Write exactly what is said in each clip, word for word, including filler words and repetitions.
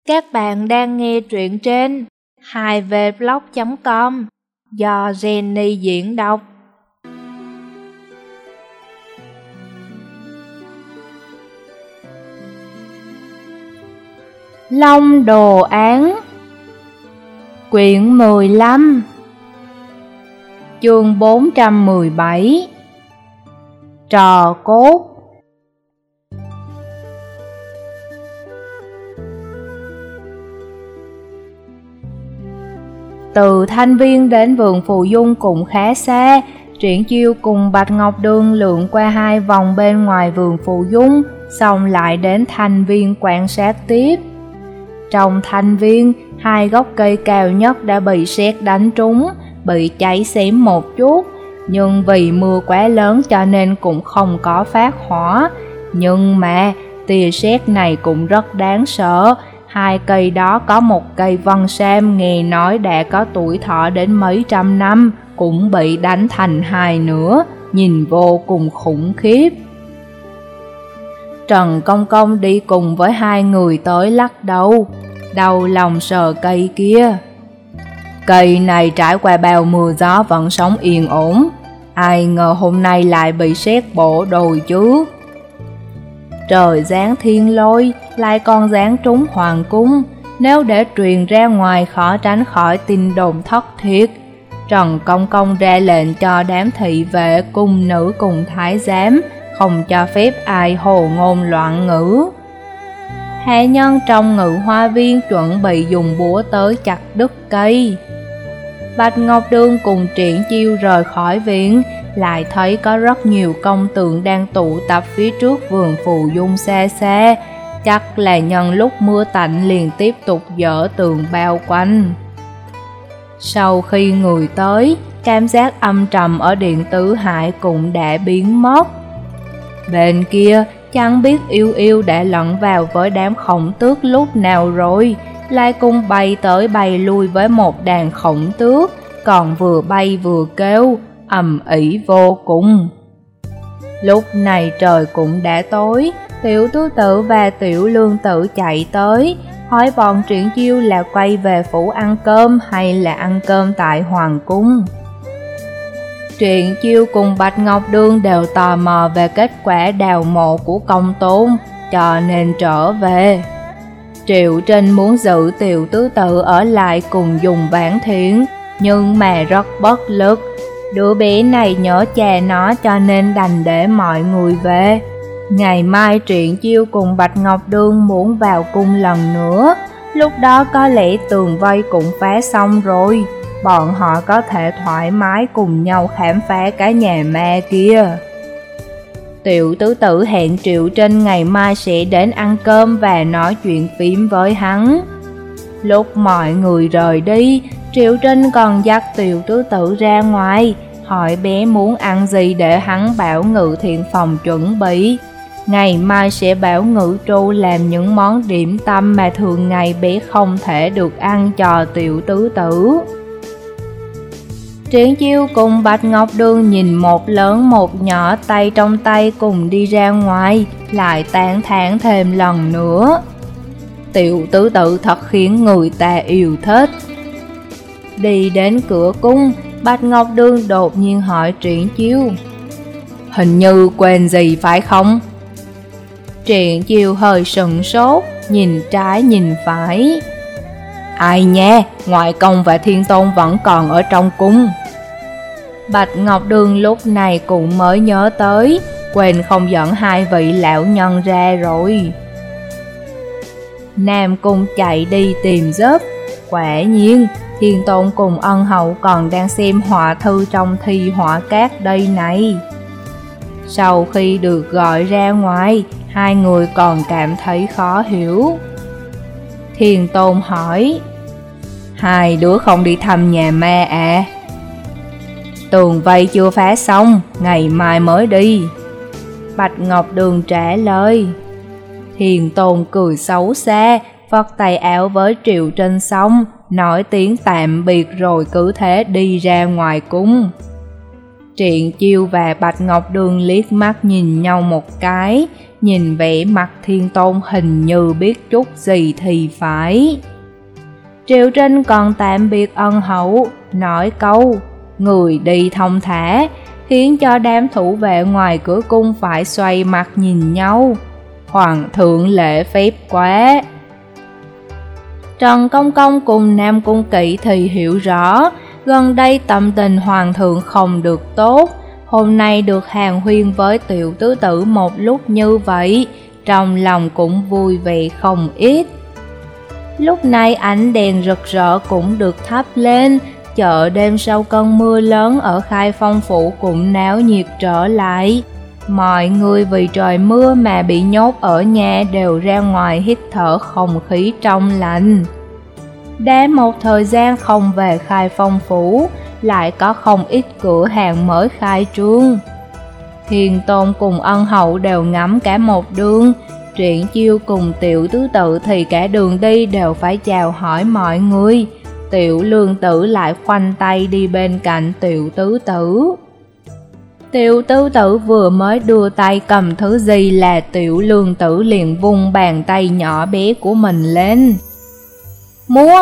Các bạn đang nghe truyện trên hai v blog chấm com do Jenny diễn đọc. Long đồ án, quyển mười lăm, chương bốn trăm mười bảy. Trò cốt. Từ Thanh Viên đến vườn Phù Dung cũng khá xa. Triển Chiêu cùng Bạch Ngọc Đường lượn qua hai vòng bên ngoài vườn Phù Dung, xong lại đến Thanh Viên quan sát tiếp. Trong Thanh Viên, hai gốc cây cao nhất đã bị sét đánh trúng, bị cháy xém một chút, nhưng vì mưa quá lớn cho nên cũng không có phát hỏa. Nhưng mà tia sét này cũng rất đáng sợ. Hai cây đó có một cây vân sam nghe nói đã có tuổi thọ đến mấy trăm năm, cũng bị đánh thành hai nửa, nhìn vô cùng khủng khiếp. Trần Công Công đi cùng với hai người tới lắc đầu, đau lòng sờ cây kia. Cây này trải qua bao mưa gió vẫn sống yên ổn, ai ngờ hôm nay lại bị sét bổ đồi chứ. Trời giáng thiên lôi, lại còn giáng trúng hoàng cung, nếu để truyền ra ngoài khó tránh khỏi tin đồn thất thiệt. Trần Công Công ra lệnh cho đám thị vệ cung nữ cùng thái giám, không cho phép ai hồ ngôn loạn ngữ. Hạ nhân trong ngự hoa viên chuẩn bị dùng búa tới chặt đứt cây. Bạch Ngọc Đường cùng Triển Chiêu rời khỏi viện, lại thấy có rất nhiều công tượng đang tụ tập phía trước vườn Phù Dung xa xa, chắc là nhân lúc mưa tạnh liền tiếp tục dỡ tường bao quanh. Sau khi người tới, cảm giác âm trầm ở Điện Tứ Hải cũng đã biến mất. Bên kia, chẳng biết Yêu Yêu đã lẫn vào với đám khổng tước lúc nào rồi, lại cùng bay tới bay lui với một đàn khổng tước, còn vừa bay vừa kêu, ầm ĩ vô cùng. Lúc này trời cũng đã tối, Tiểu Tứ Tử và Tiểu Lương Tử chạy tới, hỏi bọn Triển Chiêu là quay về phủ ăn cơm hay là ăn cơm tại Hoàng Cung. Triển Chiêu cùng Bạch Ngọc Đường đều tò mò về kết quả đào mộ của Công Tôn, cho nên trở về. Triệu Trinh muốn giữ Tiểu Tứ Tử ở lại cùng dùng Vãn Thiện, nhưng mà rất bất lực. Đứa bé này nhớ cha nó cho nên đành để mọi người về. Ngày mai Triển Chiêu cùng Bạch Ngọc Đường muốn vào cung lần nữa, lúc đó có lẽ tường vây cũng phá xong rồi, bọn họ có thể thoải mái cùng nhau khám phá cái nhà ma kia. Tiểu Tứ Tử hẹn Triệu Trinh ngày mai sẽ đến ăn cơm và nói chuyện phím với hắn. Lúc mọi người rời đi, Triệu Trinh còn dắt Tiểu Tứ Tử ra ngoài, hỏi bé muốn ăn gì để hắn bảo Ngự Thiện Phòng chuẩn bị. Ngày mai sẽ bảo Ngự Tru làm những món điểm tâm mà thường ngày bé không thể được ăn cho Tiểu Tứ Tử. Triển Chiêu cùng Bạch Ngọc Đường nhìn một lớn một nhỏ tay trong tay cùng đi ra ngoài, lại tán thán thêm lần nữa. Tiểu Tứ Tử thật khiến người ta yêu thích. Đi đến cửa cung, Bạch Ngọc Đường đột nhiên hỏi Triển Chiêu, hình như quên gì phải không? Triển Chiêu hơi sừng sốt, nhìn trái nhìn phải. Ai nha, ngoại công và Thiên Tôn vẫn còn ở trong cung. Bạch Ngọc Đường lúc này cũng mới nhớ tới, quên không dẫn hai vị lão nhân ra rồi. Nam Cung chạy đi tìm giúp, quả nhiên Thiên Tôn cùng Ân Hậu còn đang xem họa thư trong thi họa cát đây này. Sau khi được gọi ra ngoài, hai người còn cảm thấy khó hiểu. Thiên Tôn hỏi, hai đứa không đi thăm nhà ma à? Tường vây chưa phá xong, ngày mai mới đi. Bạch Ngọc Đường trả lời. Thiên Tôn cười xấu xa, vất tay áo với Triệu Trinh xong, nói tiếng tạm biệt rồi cứ thế đi ra ngoài cung. Triện Chiêu và Bạch Ngọc Đường liếc mắt nhìn nhau một cái, nhìn vẻ mặt Thiên Tôn hình như biết chút gì thì phải. Triệu Trinh còn tạm biệt Ân Hậu, nói câu người đi thông thả, khiến cho đám thủ vệ ngoài cửa cung phải xoay mặt nhìn nhau. Hoàng thượng lễ phép quá. Trần Công Công cùng Nam Cung Kỵ thì hiểu rõ, gần đây tâm tình hoàng thượng không được tốt, hôm nay được hàn huyên với tiểu tứ tử một lúc như vậy, trong lòng cũng vui vẻ không ít. Lúc này ánh đèn rực rỡ cũng được thắp lên, chợ đêm sau cơn mưa lớn ở Khai Phong Phủ cũng náo nhiệt trở lại. Mọi người vì trời mưa mà bị nhốt ở nhà đều ra ngoài hít thở không khí trong lành. Đã một thời gian không về Khai Phong Phủ, lại có không ít cửa hàng mới khai trương. Thiên Tôn cùng Ân Hậu đều ngắm cả một đường, Triển Chiêu cùng tiểu tứ tự thì cả đường đi đều phải chào hỏi mọi người. Tiểu Lương Tử lại khoanh tay đi bên cạnh tiểu tứ tử. Tiểu tứ tử vừa mới đưa tay cầm thứ gì là tiểu Lương Tử liền vung bàn tay nhỏ bé của mình lên. Mua!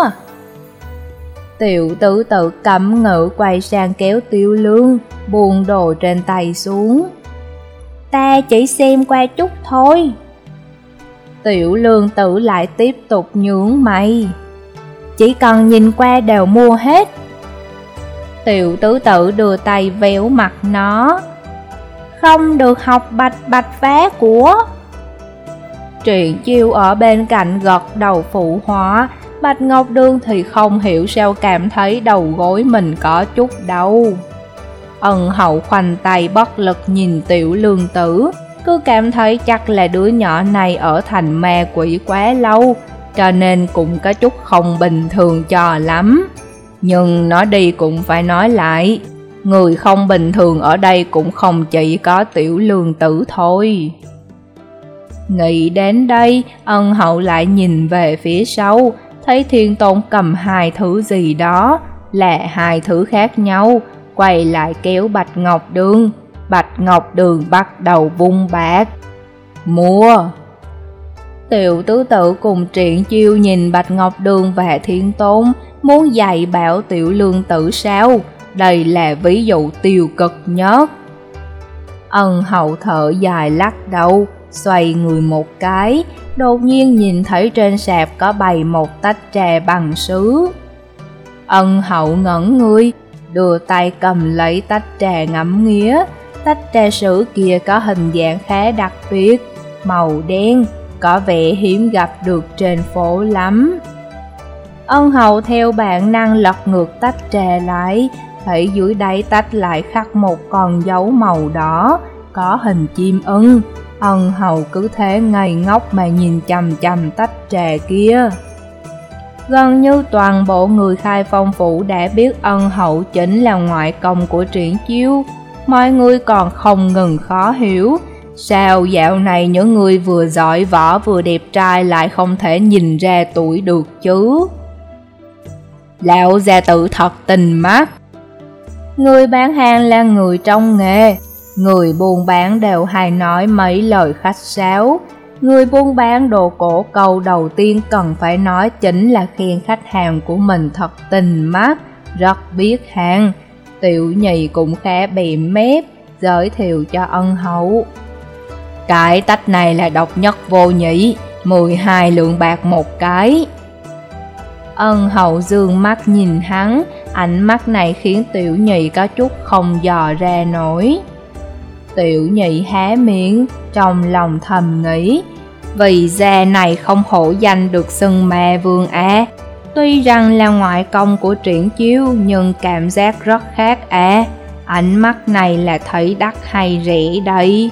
Tiểu tứ tự cấm ngữ quay sang kéo Tiểu Lương, buông đồ trên tay xuống. Ta chỉ xem qua chút thôi. Tiểu Lương Tử lại tiếp tục nhướng mày. Chỉ cần nhìn qua đều mua hết. Tiểu tứ tự đưa tay véo mặt nó. Không được học bạch bạch phá của. Triển Chiêu ở bên cạnh gật đầu phụ họa. Bạch Ngọc Đường thì không hiểu sao cảm thấy đầu gối mình có chút đau. Ân Hậu khoanh tay bất lực nhìn tiểu Lương Tử, cứ cảm thấy chắc là đứa nhỏ này ở thành ma quỷ quá lâu, cho nên cũng có chút không bình thường cho lắm. Nhưng nói đi cũng phải nói lại, người không bình thường ở đây cũng không chỉ có tiểu Lương Tử thôi. Nghĩ đến đây, Ân Hậu lại nhìn về phía sau, thấy Thiên Tôn cầm hai thứ gì đó, là hai thứ khác nhau, quay lại kéo Bạch Ngọc Đường. Bạch Ngọc Đường bắt đầu vung bạc. Mua! Tiểu tứ tự cùng Triển Chiêu nhìn Bạch Ngọc Đường và Thiên Tôn, muốn dạy bảo tiểu Lương Tử sao? Đây là ví dụ tiêu cực nhất. Ân Hậu thở dài lắc đầu, xoay người một cái, đột nhiên nhìn thấy trên sạp có bày một tách trà bằng sứ. Ân Hậu ngẩn người, đưa tay cầm lấy tách trà ngắm nghía. Tách trà sứ kia có hình dạng khá đặc biệt, màu đen, có vẻ hiếm gặp được trên phố lắm. Ân Hậu theo bản năng lật ngược tách trà lại, thấy dưới đáy tách lại khắc một con dấu màu đỏ, có hình chim ưng. Ân Hậu cứ thế ngây ngốc mà nhìn chằm chằm tách trà kia. Gần như toàn bộ người Khai Phong Phủ đã biết Ân Hậu chính là ngoại công của Triển Chiêu. Mọi người còn không ngừng khó hiểu, sao dạo này những người vừa giỏi võ vừa đẹp trai lại không thể nhìn ra tuổi được chứ? Lão gia tử thật tình mắt. Người bán hàng là người trong nghề, người buôn bán đều hay nói mấy lời khách sáo. Người buôn bán đồ cổ câu đầu tiên cần phải nói chính là khen khách hàng của mình thật tình mắt, rất biết hàng. Tiểu Nhị cũng khá bịm mép, giới thiệu cho Ân Hậu. Cái tách này là độc nhất vô nhị, mười hai lượng bạc một cái. Ân Hậu dương mắt nhìn hắn, ánh mắt này khiến Tiểu Nhị có chút không dò ra nổi. Tiểu Nhị há miệng, trong lòng thầm nghĩ, vì gia này không hổ danh được xưng ma vương à. Tuy rằng là ngoại công của Triển Chiêu nhưng cảm giác rất khác à. Ánh mắt này là thấy đắt hay rẻ đây.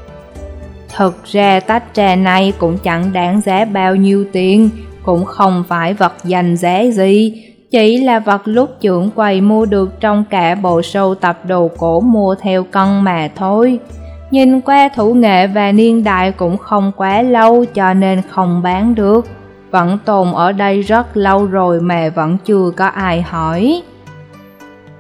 Thực ra tách trà này cũng chẳng đáng giá bao nhiêu tiền, cũng không phải vật danh giá gì, chỉ là vật lúc trưởng quầy mua được trong cả bộ sưu tập đồ cổ mua theo cân mà thôi. Nhìn qua thủ nghệ và niên đại cũng không quá lâu cho nên không bán được, vẫn tồn ở đây rất lâu rồi mà vẫn chưa có ai hỏi.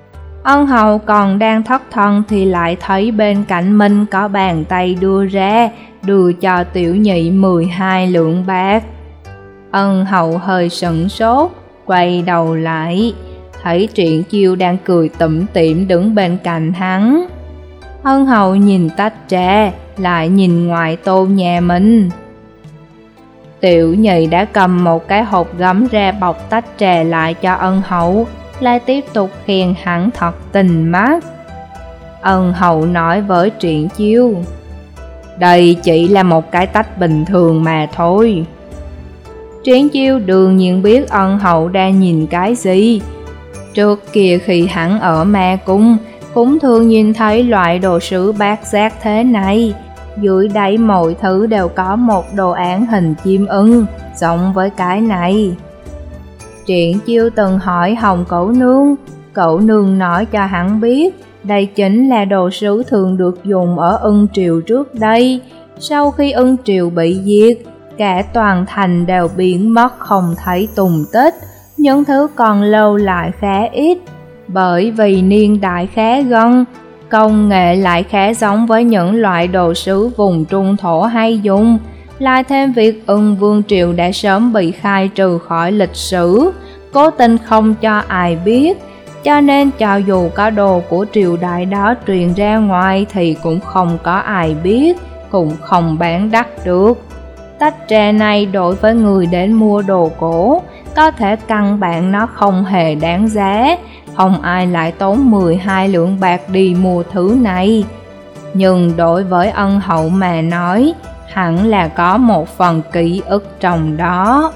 Ân hậu còn đang thất thần thì lại thấy bên cạnh mình có bàn tay đưa ra, đưa cho tiểu nhị mười hai lượng bạc. Ân hậu hơi sửng sốt, quay đầu lại, thấy Triển Chiêu đang cười tủm tỉm đứng bên cạnh hắn. Ân hậu nhìn tách trà, lại nhìn ngoại tô nhà mình. Tiểu nhị đã cầm một cái hộp gấm ra bọc tách trà lại cho ân hậu, lại tiếp tục khen hắn thật tình mắt. Ân hậu nói với Triển Chiêu, đây chỉ là một cái tách bình thường mà thôi. Triển Chiêu đương nhiên biết ân hậu đang nhìn cái gì. Trước kia khi hắn ở ma cung, cũng thường nhìn thấy loại đồ sứ bát giác thế này. Dưới đáy mọi thứ đều có một đồ án hình chim ưng, giống với cái này. Triển Chiêu từng hỏi Hồng Cẩu Nương, Cẩu Nương nói cho hắn biết, đây chính là đồ sứ thường được dùng ở Ưng Triều trước đây. Sau khi Ưng Triều bị diệt, cả toàn thành đều biến mất không thấy tùng tích, những thứ còn lâu lại khá ít. Bởi vì niên đại khá gần, công nghệ lại khá giống với những loại đồ sứ vùng trung thổ hay dùng, lại thêm việc Ưng Vương Triều đã sớm bị khai trừ khỏi lịch sử, cố tình không cho ai biết, cho nên cho dù có đồ của triều đại đó truyền ra ngoài thì cũng không có ai biết, cũng không bán đắt được. Tách trà này đối với người đến mua đồ cổ, có thể căn bản nó không hề đáng giá, không ai lại tốn mười hai lượng bạc đi mua thứ này. Nhưng đối với ân hậu mà nói, hẳn là có một phần ký ức trong đó.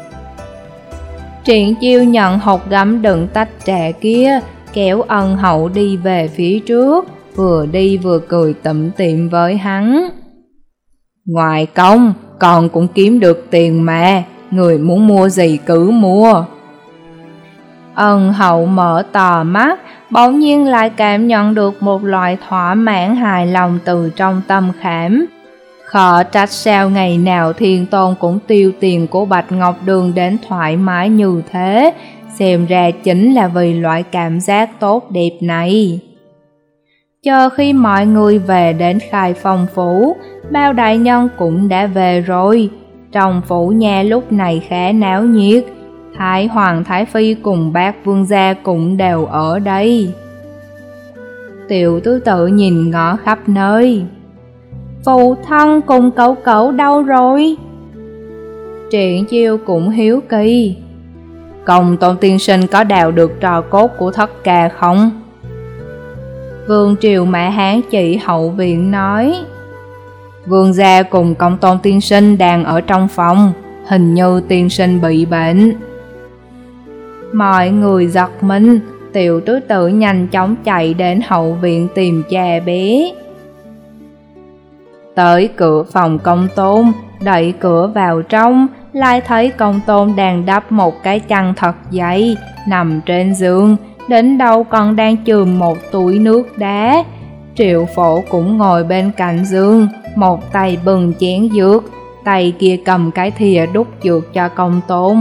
Triển Chiêu nhận hộp gấm đựng tách trà kia, kéo ân hậu đi về phía trước, vừa đi vừa cười tủm tỉm với hắn. Ngoài công, con cũng kiếm được tiền mà, người muốn mua gì cứ mua. Ân hậu mở to mắt, bỗng nhiên lại cảm nhận được một loại thỏa mãn hài lòng từ trong tâm khảm. Khó trách sao ngày nào Thiên Tôn cũng tiêu tiền của Bạch Ngọc Đường đến thoải mái như thế, xem ra chính là vì loại cảm giác tốt đẹp này. Chờ khi mọi người về đến Khai Phong Phủ, bao đại nhân cũng đã về rồi. Trong phủ nhà lúc này khá náo nhiệt, Thái Hoàng Thái Phi cùng bác vương gia cũng đều ở đây. Tiểu tứ tự nhìn ngó khắp nơi. Phụ thân cùng cậu cậu đâu rồi? Triển Chiêu cũng hiếu kỳ. Công tôn tiên sinh có đào được trò cốt của thất ca không? Vương Triều Mã Hán chỉ hậu viện nói. Vương gia cùng công tôn tiên sinh đang ở trong phòng, hình như tiên sinh bị bệnh. Mọi người giật mình, tiểu tứ tự nhanh chóng chạy đến hậu viện tìm cha bé. Tới cửa phòng công tôn, đẩy cửa vào trong, lại thấy công tôn đang đắp một cái chăn thật dày, nằm trên giường, đến đầu còn đang chườm một túi nước đá. Triệu Phổ cũng ngồi bên cạnh giường, một tay bưng chén dược, tay kia cầm cái thìa đút dược cho công tôn.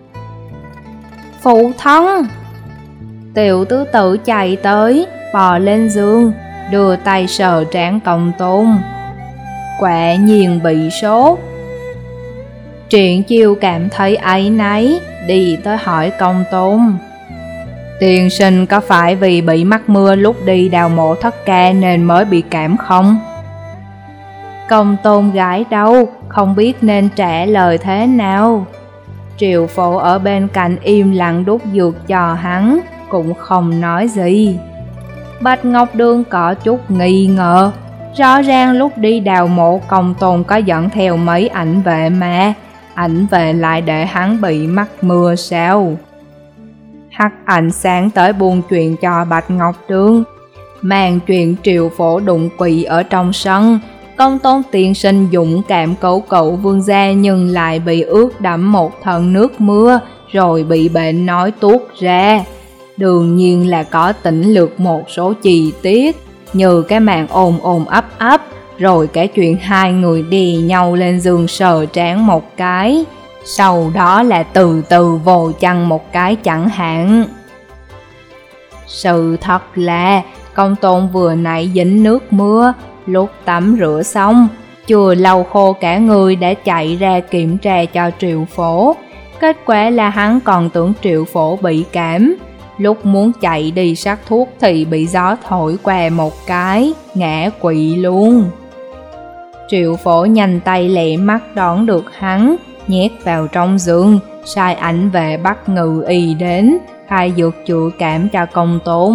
Phụ thân! Tiểu tứ tử chạy tới, bò lên giường, đưa tay sờ trán công tôn. Quả nhiên bị sốt. Triển Chiêu cảm thấy áy náy, đi tới hỏi công tôn. Tiên sinh có phải vì bị mắc mưa lúc đi đào mộ thất ca nên mới bị cảm không? Công tôn gãi đầu, không biết nên trả lời thế nào. Triệu Phổ ở bên cạnh im lặng đút dược cho hắn, cũng không nói gì. Bạch Ngọc Đường có chút nghi ngờ, rõ ràng lúc đi đào mộ công tôn có dẫn theo mấy ảnh vệ mà, ảnh vệ lại để hắn bị mắc mưa sao? Hắc Ảnh sáng tới buôn chuyện cho Bạch Ngọc Đường, mang chuyện Triệu Phổ đụng quỵ ở trong sân. Công tôn tiên sinh dũng cảm cứu cậu vương gia nhưng lại bị ướt đẫm một thân nước mưa, rồi bị bệnh nói tuốt ra. Đương nhiên là có tỉnh lược một số chi tiết, như cái màn ồn ồn ấp ấp, rồi cái chuyện hai người đè nhau lên giường sờ trán một cái, sau đó là từ từ vồ chăn một cái chẳng hạn. Sự thật là Công Tôn vừa nãy dính nước mưa, lúc tắm rửa xong, chưa lau khô cả người đã chạy ra kiểm tra cho Triệu Phổ. Kết quả là hắn còn tưởng Triệu Phổ bị cảm, lúc muốn chạy đi sắc thuốc thì bị gió thổi qua một cái, ngã quỵ luôn. Triệu Phổ nhanh tay lẹ mắt đón được hắn, nhét vào trong giường, sai ảnh về bắt ngự y đến, khai dược chữa cảm cho Công Tôn.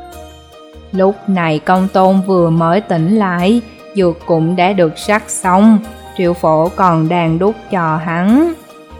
Lúc này Công Tôn vừa mới tỉnh lại, dược cũng đã được sắc xong, Triệu Phổ còn đang đút cho hắn.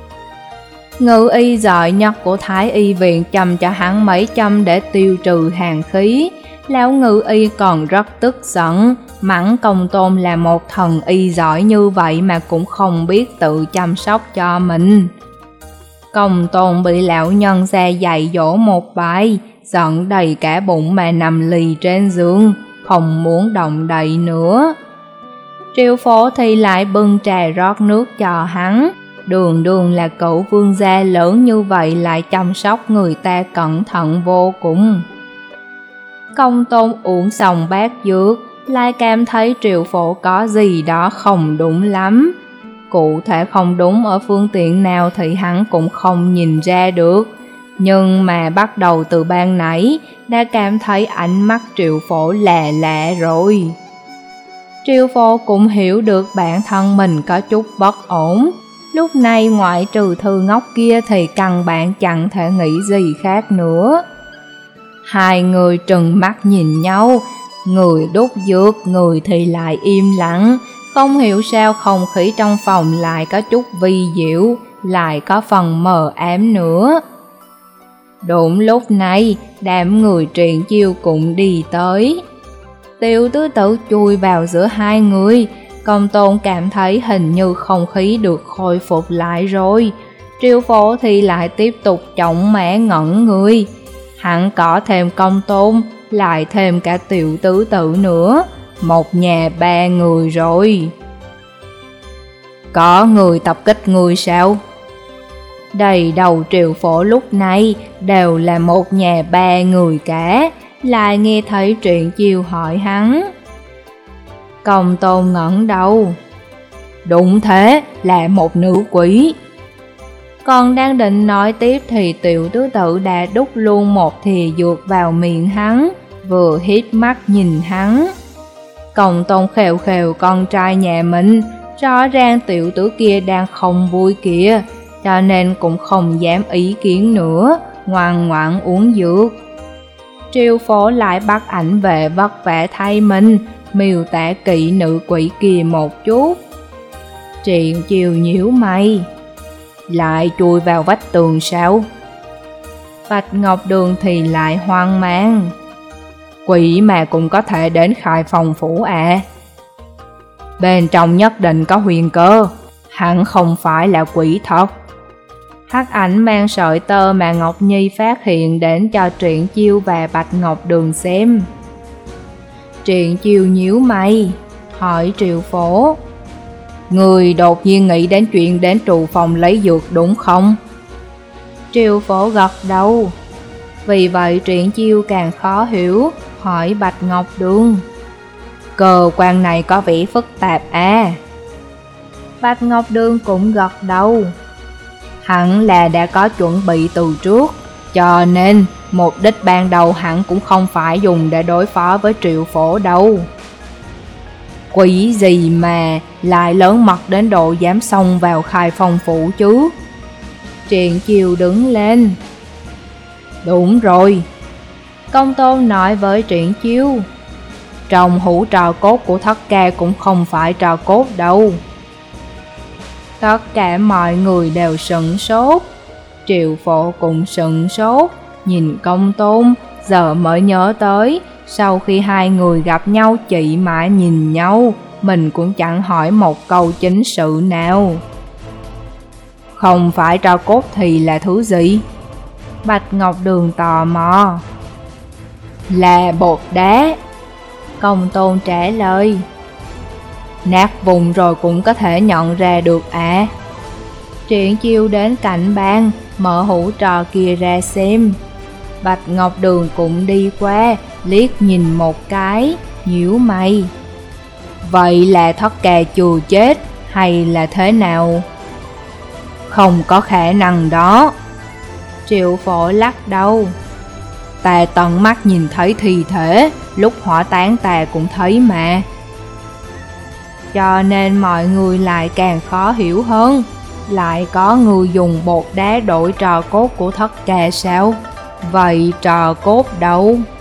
Ngự y giỏi nhất của Thái y viện châm cho hắn mấy châm để tiêu trừ hàn khí. Lão ngự y còn rất tức giận, mắng Công Tôn là một thần y giỏi như vậy mà cũng không biết tự chăm sóc cho mình. Công Tôn bị lão nhân ra dạy dỗ một bài, giận đầy cả bụng mà nằm lì trên giường, không muốn động đậy nữa. Triệu Phổ thì lại bưng trà rót nước cho hắn. Đường đường là cậu vương gia lớn như vậy lại chăm sóc người ta cẩn thận vô cùng. Công Tôn uống xong bát dược, lại cảm thấy Triệu Phổ có gì đó không đúng lắm. Cụ thể không đúng ở phương tiện nào thì hắn cũng không nhìn ra được, nhưng mà bắt đầu từ ban nãy đã cảm thấy ánh mắt Triệu Phổ lạ lạ rồi. Triệu Phổ cũng hiểu được bản thân mình có chút bất ổn. Lúc này ngoại trừ Thư Ngốc kia thì căn bản chẳng thể nghĩ gì khác nữa. Hai người trừng mắt nhìn nhau, người đút dược, người thì lại im lặng. Không hiểu sao không khí trong phòng lại có chút vi diệu, lại có phần mờ ám nữa. Đúng lúc này, đám người Triển Chiêu cũng đi tới. Tiểu tứ tử chui vào giữa hai người. Công Tôn cảm thấy hình như không khí được khôi phục lại rồi. Triệu Phổ thì lại tiếp tục trọng mẽ ngẩn người. Hắn có thêm Công Tôn, lại thêm cả tiểu tứ tử nữa. Một nhà ba người rồi. Có người tập kích người sao? Đầy đầu Triệu Phổ lúc này đều là một nhà ba người cả. Lại nghe thấy Triển Chiêu hỏi hắn. Công Tôn ngẩng đầu. Đúng thế, là một nữ quỷ. Còn đang định nói tiếp thì tiểu tứ tử đã đút luôn một thìa dược vào miệng hắn, vừa hít mắt nhìn hắn. Công Tôn khều khều con trai nhà mình, rõ ràng tiểu tử kia đang không vui kìa, cho nên cũng không dám ý kiến nữa, ngoan ngoãn uống dược. Triệu Phổ lại bắt ảnh về vất vả thay mình, miêu tả kỹ nữ quỷ kia một chút. Triển Chiêu nhíu mày. Lại chui vào vách tường sao? Bạch Ngọc Đường thì lại hoang mang. Quỷ mà cũng có thể đến Khai Phong phủ à? Bên trong nhất định có huyền cơ, hẳn không phải là quỷ thật. Hắc ảnh mang sợi tơ mà Ngọc Nhi phát hiện đến cho Triển Chiêu và Bạch Ngọc Đường xem. Triển Chiêu nhíu mày, hỏi Triệu Phổ. Người đột nhiên nghĩ đến chuyện đến trụ phòng lấy dược đúng không? Triệu Phổ gật đầu. Vì vậy Triển Chiêu càng khó hiểu, hỏi Bạch Ngọc Đường. Cơ quan này có vẻ phức tạp à? Bạch Ngọc Đường cũng gật đầu. Hẳn là đã có chuẩn bị từ trước, cho nên mục đích ban đầu hẳn cũng không phải dùng để đối phó với Triệu Phổ đâu. Quỷ gì mà lại lớn mật đến độ dám xông vào Khai Phong phủ chứ? Triển Chiêu đứng lên. Đúng rồi. Công Tôn nói với Triển Chiêu. Trong hũ trò cốt của Thất Ca cũng không phải trò cốt đâu. Tất cả mọi người đều sửng sốt. Triệu Phổ cũng sửng sốt, nhìn Công Tôn, giờ mới nhớ tới, sau khi hai người gặp nhau chị mãi nhìn nhau, mình cũng chẳng hỏi một câu chính sự nào. Không phải tro cốt thì là thứ gì? Bạch Ngọc Đường tò mò. Là bột đá. Công Tôn trả lời. Nát vùng rồi cũng có thể nhận ra được à? Triển Chiêu đến cạnh bàn, mở hũ trò kia ra xem. Bạch Ngọc Đường cũng đi qua, liếc nhìn một cái, nhíu mày. Vậy là Thất Ca chùa chết hay là thế nào? Không có khả năng đó. Triệu Phổ lắc đầu. Ta tận mắt nhìn thấy thi thể, lúc hỏa táng ta cũng thấy mà. Cho nên mọi người lại càng khó hiểu hơn. Lại có người dùng bột đá đổi trò cốt của Thất Ca sao? Vậy trò cốt đâu?